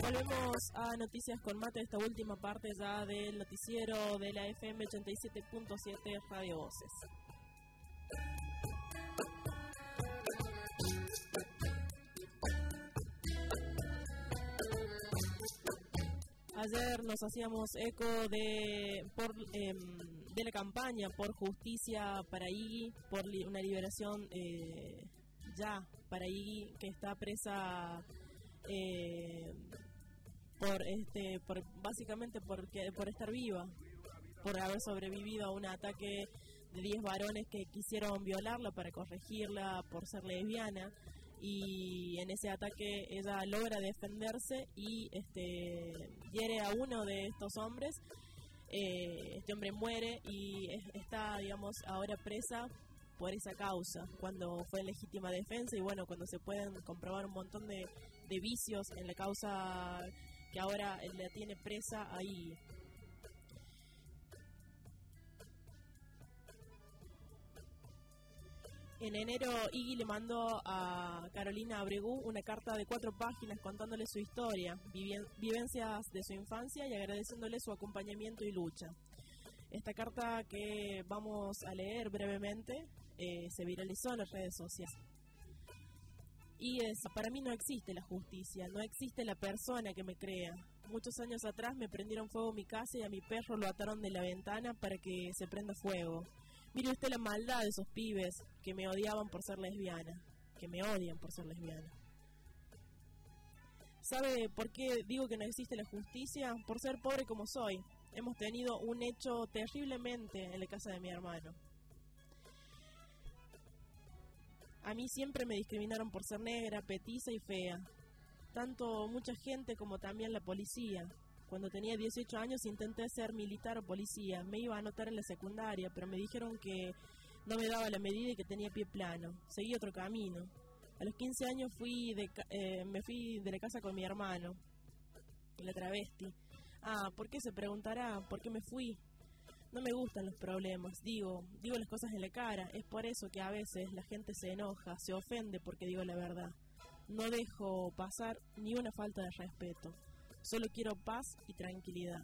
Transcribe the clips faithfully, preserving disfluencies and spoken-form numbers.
Volvemos a Noticias con Mate, esta última parte ya del noticiero de la F M ochenta y siete punto siete Radio Voces. Ayer nos hacíamos eco de por eh, de la campaña por justicia para Iggy, por li- una liberación eh, ya para Iggy, que está presa eh, por este por básicamente porque por estar viva, por haber sobrevivido a un ataque de diez varones que quisieron violarla para corregirla por ser lesbiana, y en ese ataque ella logra defenderse y este hiere a uno de estos hombres. Eh, este hombre muere y es, está, digamos, ahora presa por esa causa, cuando fue en legítima defensa, y bueno, cuando se pueden comprobar un montón de, de vicios en la causa que ahora la tiene presa ahí. En enero, Iggy le mandó a Carolina Abregú una carta de cuatro páginas contándole su historia, vivien- vivencias de su infancia y agradeciéndole su acompañamiento y lucha. Esta carta que vamos a leer brevemente eh, se viralizó en las redes sociales. Y es: para mí no existe la justicia, no existe la persona que me crea. Muchos años atrás me prendieron fuego a mi casa y a mi perro lo ataron de la ventana para que se prenda fuego. Mire usted la maldad de esos pibes que me odiaban por ser lesbiana, que me odian por ser lesbiana. ¿Sabe por qué digo que no existe la justicia? Por ser pobre como soy. Hemos tenido un hecho terriblemente en la casa de mi hermano. A mí siempre me discriminaron por ser negra, petiza y fea. Tanto mucha gente como también la policía. Cuando tenía dieciocho años intenté ser militar o policía. Me iba a anotar en la secundaria, pero me dijeron que no me daba la medida y que tenía pie plano. Seguí otro camino. A los quince años fui de, eh, me fui de la casa con mi hermano, la travesti. Ah, ¿por qué? Se preguntará, ¿por qué me fui? No me gustan los problemas, digo, digo las cosas en la cara. Es por eso que a veces la gente se enoja, se ofende porque digo la verdad. No dejo pasar ni una falta de respeto. Solo quiero paz y tranquilidad.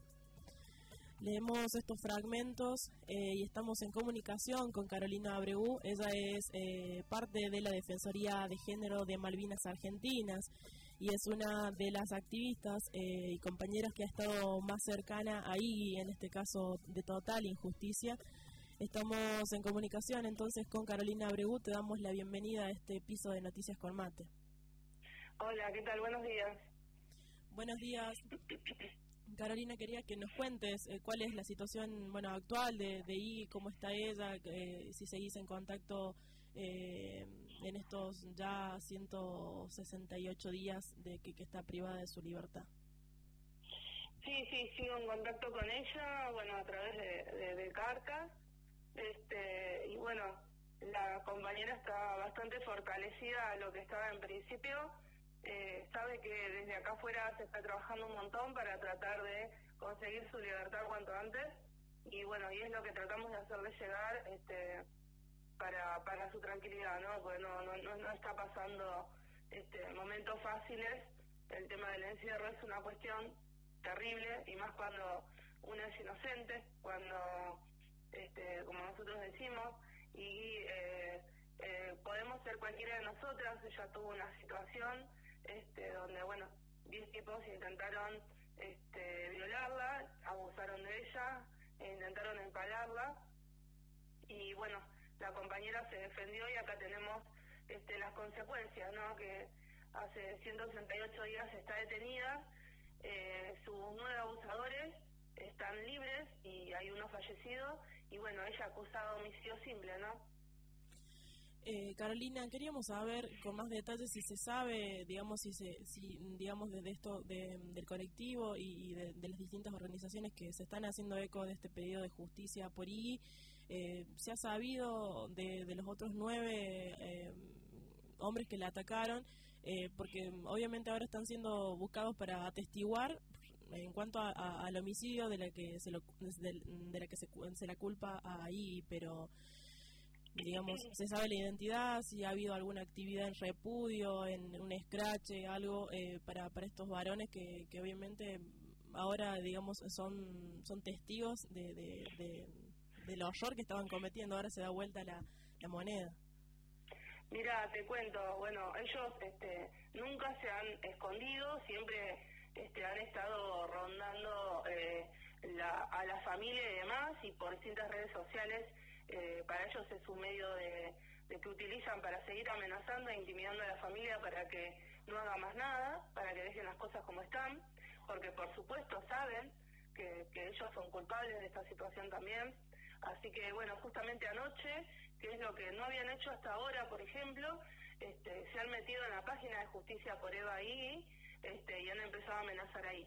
Leemos estos fragmentos eh, y estamos en comunicación con Carolina Abregú. Ella es eh, parte de la Defensoría de Género de Malvinas Argentinas y es una de las activistas eh, y compañeras que ha estado más cercana ahí, en este caso de total injusticia. Estamos en comunicación entonces con Carolina Abregú. Te damos la bienvenida a este piso de Noticias con Mate. Hola, ¿qué tal? Buenos días. Buenos días. Carolina, quería que nos cuentes eh, cuál es la situación bueno actual de, de I, cómo está ella, eh, si seguís en contacto eh, en estos ya ciento sesenta y ocho días de que, que está privada de su libertad. Sí, sí, sigo en contacto con ella, bueno, a través de, de, de cartas, este, y bueno, la compañera está bastante fortalecida a lo que estaba en principio. Eh, sabe que desde acá afuera se está trabajando un montón para tratar de conseguir su libertad cuanto antes, y bueno, y es lo que tratamos de hacerle llegar este, para para su tranquilidad, ¿no? Porque no no, no, no está pasando este, momentos fáciles. El tema del encierro es una cuestión terrible, y más cuando uno es inocente, cuando, este, como nosotros decimos, y eh, eh, podemos ser cualquiera de nosotras. Ella tuvo una situación Este, donde, bueno, diez tipos intentaron este, violarla, abusaron de ella, e intentaron empalarla, y bueno, la compañera se defendió, y acá tenemos este, las consecuencias, ¿no? Que hace ciento sesenta y ocho días está detenida, eh, sus nueve abusadores están libres y hay uno fallecido, y bueno, ella acusada de homicidio simple, ¿no? Eh, Carolina, queríamos saber con más detalles si se sabe, digamos, si se, si, digamos, desde esto de, del colectivo y, y de, de las distintas organizaciones que se están haciendo eco de este pedido de justicia por I, eh, se ha sabido de, de los otros nueve eh, hombres que la atacaron, eh, porque obviamente ahora están siendo buscados para atestiguar en cuanto a, a, al homicidio de la que se lo, de, de la que se, se la culpa a I, pero digamos, se sabe la identidad, si ha habido alguna actividad en repudio, en un escrache, algo eh, para, para estos varones que, que obviamente ahora, digamos, son son testigos de, de, de, del horror que estaban cometiendo. Ahora se da vuelta la, la moneda. Mira, te cuento, bueno, ellos este, nunca se han escondido, siempre este, han estado rondando eh, la, a la familia y demás, y por distintas redes sociales, eh, para ellos es un medio de, de que utilizan para seguir amenazando e intimidando a la familia para que no haga más nada, para que dejen las cosas como están, porque por supuesto saben que, que ellos son culpables de esta situación también. Así que, bueno, justamente anoche, que es lo que no habían hecho hasta ahora, por ejemplo, este, se han metido en la página de Justicia por Eva ahí, este, y han empezado a amenazar ahí.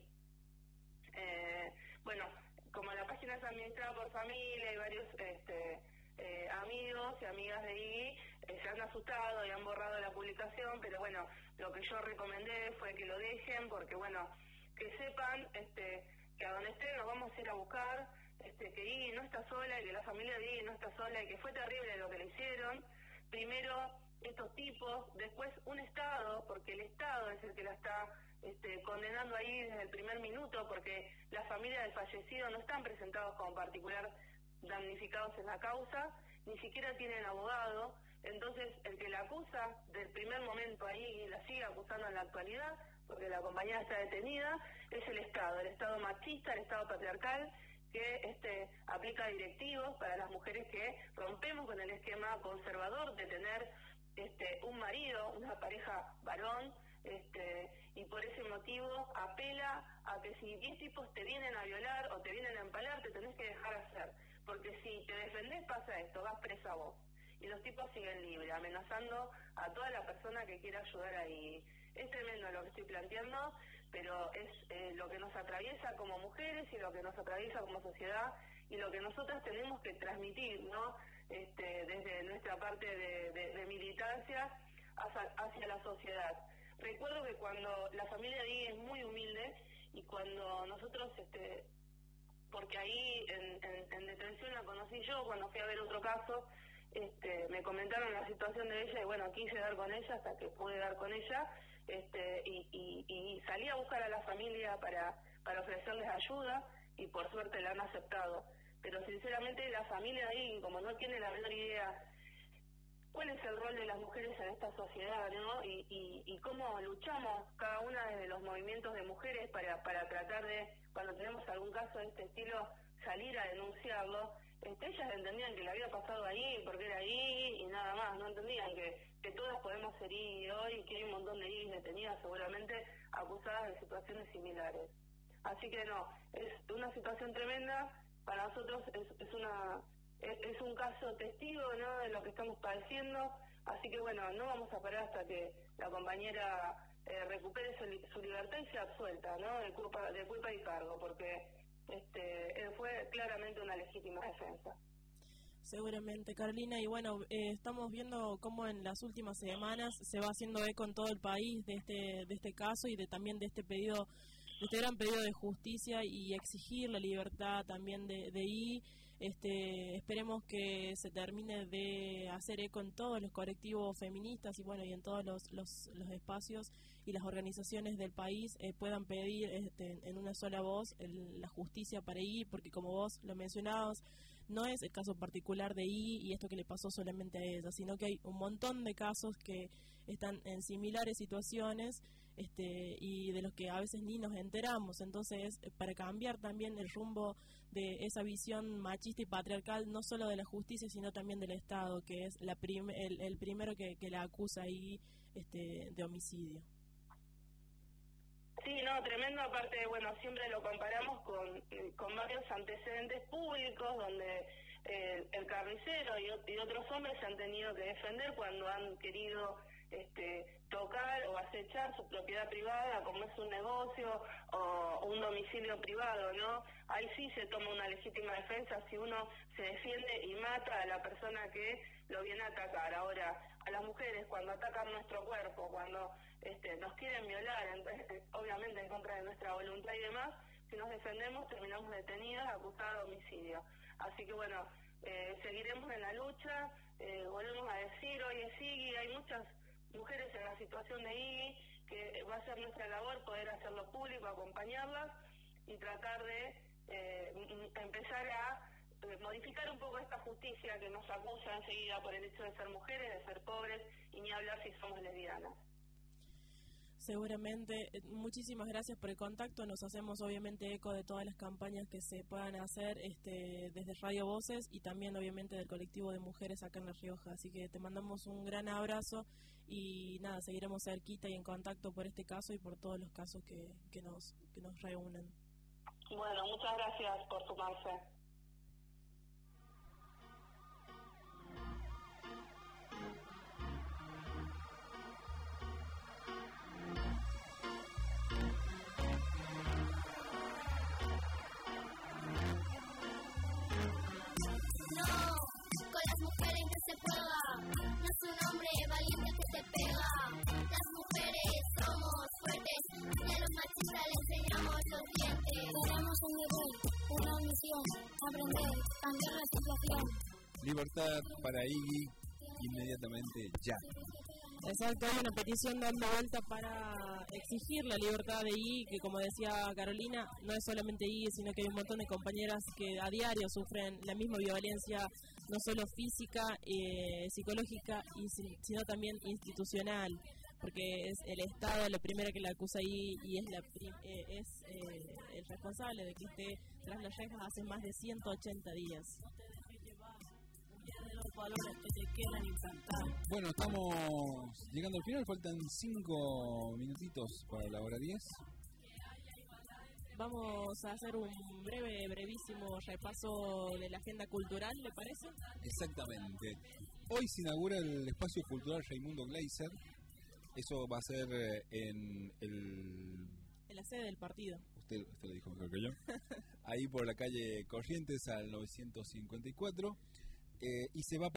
Eh, bueno, como la página es administrada por familia y varios este, eh, amigos y amigas de I, eh, se han asustado y han borrado la publicación, pero bueno, lo que yo recomendé fue que lo dejen, porque bueno, que sepan este, que a donde estén nos vamos a ir a buscar, este, que Iggy no está sola y que la familia de Iggy no está sola y que fue terrible lo que le hicieron. Primero estos tipos, después un Estado, porque el Estado es el que la está este, condenando ahí desde el primer minuto, porque la familia del fallecido no están presentados como particular damnificados en la causa, ni siquiera tienen abogado. Entonces el que la acusa del primer momento ahí y la sigue acusando en la actualidad, porque la compañera está detenida, es el Estado, el Estado machista, el Estado patriarcal, que este aplica directivos para las mujeres que rompemos con el esquema conservador de tener este un marido, una pareja varón, este y por ese motivo apela a que si diez tipos te vienen a violar o te vienen a empalar, te tenés que dejar hacer, porque si te defendés pasa esto, vas presa vos. Y los tipos siguen libres, amenazando a toda la persona que quiera ayudar ahí. Es tremendo lo que estoy planteando, pero es eh, lo que nos atraviesa como mujeres y lo que nos atraviesa como sociedad y lo que nosotras tenemos que transmitir, ¿no? Este, desde nuestra parte de, de, de militancia hacia, hacia la sociedad. Recuerdo que cuando la familia de Iggy es muy humilde y cuando nosotros, este, porque ahí en, en, en detención la conocí yo, cuando fui a ver otro caso, este, me comentaron la situación de ella y bueno, quise dar con ella hasta que pude dar con ella. Este, y, y, y salí a buscar a la familia para, para ofrecerles ayuda y por suerte la han aceptado, pero sinceramente la familia ahí, como no tiene la menor idea cuál es el rol de las mujeres en esta sociedad, ¿no? Y, y, y cómo luchamos cada una de los movimientos de mujeres para, para tratar de, cuando tenemos algún caso de este estilo, salir a denunciarlo. Este, ellas entendían que le había pasado ahí porque era ahí y nada más, no entendían que, que todas podemos ser I hoy, que hay un montón de I detenidas seguramente acusadas de situaciones similares. Así que no, es una situación tremenda, para nosotros es, es una es, es un caso testigo, ¿no?, de lo que estamos padeciendo, así que bueno, no vamos a parar hasta que la compañera eh, recupere su, su libertad y sea absuelta, ¿no?, de culpa, de culpa y cargo, porque este fue claramente una legítima defensa. Seguramente, Carolina, y bueno, eh, estamos viendo cómo en las últimas semanas se va haciendo eco en todo el país de este de este caso y de también de este pedido, de este gran pedido de justicia y exigir la libertad también de, de I. Este, esperemos que se termine de hacer eco en todos los colectivos feministas y bueno y en todos los, los, los espacios y las organizaciones del país eh, puedan pedir este, en una sola voz el, la justicia para I, porque como vos lo mencionabas, no es el caso particular de I y esto que le pasó solamente a ella, sino que hay un montón de casos que están en similares situaciones este, y de los que a veces ni nos enteramos. Entonces, para cambiar también el rumbo de esa visión machista y patriarcal, no solo de la justicia, sino también del Estado, que es la prim el, el primero que, que la acusa ahí este, de homicidio. Sí, no, tremendo, aparte, bueno, siempre lo comparamos con, con varios antecedentes públicos donde eh, el carnicero y, y otros hombres se han tenido que defender cuando han querido este, tocar o acechar su propiedad privada, como es un negocio o un domicilio privado, ¿no? Ahí sí se toma una legítima defensa si uno se defiende y mata a la persona que lo viene a atacar. Ahora, a las mujeres cuando atacan nuestro cuerpo, cuando este, nos quieren violar, entonces, obviamente en contra de nuestra voluntad y demás, si nos defendemos terminamos detenidas, acusadas de homicidio. Así que bueno, eh, seguiremos en la lucha, eh, volvemos a decir, hoy es I G I, hay muchas mujeres en la situación de I G I, que va a ser nuestra labor poder hacerlo público, acompañarlas y tratar de eh, empezar a eh, modificar un poco esta justicia que nos acusa enseguida por el hecho de ser mujeres, de ser pobres, y ni hablar si somos lesbianas. Seguramente. Muchísimas gracias por el contacto. Nos hacemos obviamente eco de todas las campañas que se puedan hacer este, desde Radio Voces y también obviamente del colectivo de mujeres acá en La Rioja. Así que te mandamos un gran abrazo y nada, seguiremos cerquita y en contacto por este caso y por todos los casos que, que, nos, que nos reúnen. Bueno, muchas gracias por sumarse. Se pueda, no es un hombre valiente que te pega. Las mujeres somos fuertes y a los machistas les enseñamos los dientes. Tenemos un deber, una misión, aprender, cambiar la situación. Libertad para I G I inmediatamente ya. Exacto, hay una petición dando vuelta para exigir la libertad de I G I, que como decía Carolina, no es solamente I G I, sino que hay un montón de compañeras que a diario sufren la misma violencia, no solo física, eh, psicológica, y, sino también institucional, porque es el Estado lo primero que la acusa I G I y es, la, eh, es eh, el responsable de que esté tras las rejas hace más de ciento ochenta días. De los valores que te quedan implantados. Bueno, estamos llegando al final, faltan cinco minutitos para la hora diez. Vamos a hacer un breve, brevísimo repaso de la agenda cultural, ¿le parece? Exactamente. Hoy se inaugura el espacio cultural Raimundo Gleiser. Eso va a ser en el... en la sede del partido. Usted, usted lo dijo mejor que yo. Ahí por la calle Corrientes al novecientos cincuenta y cuatro. Eh, y se va a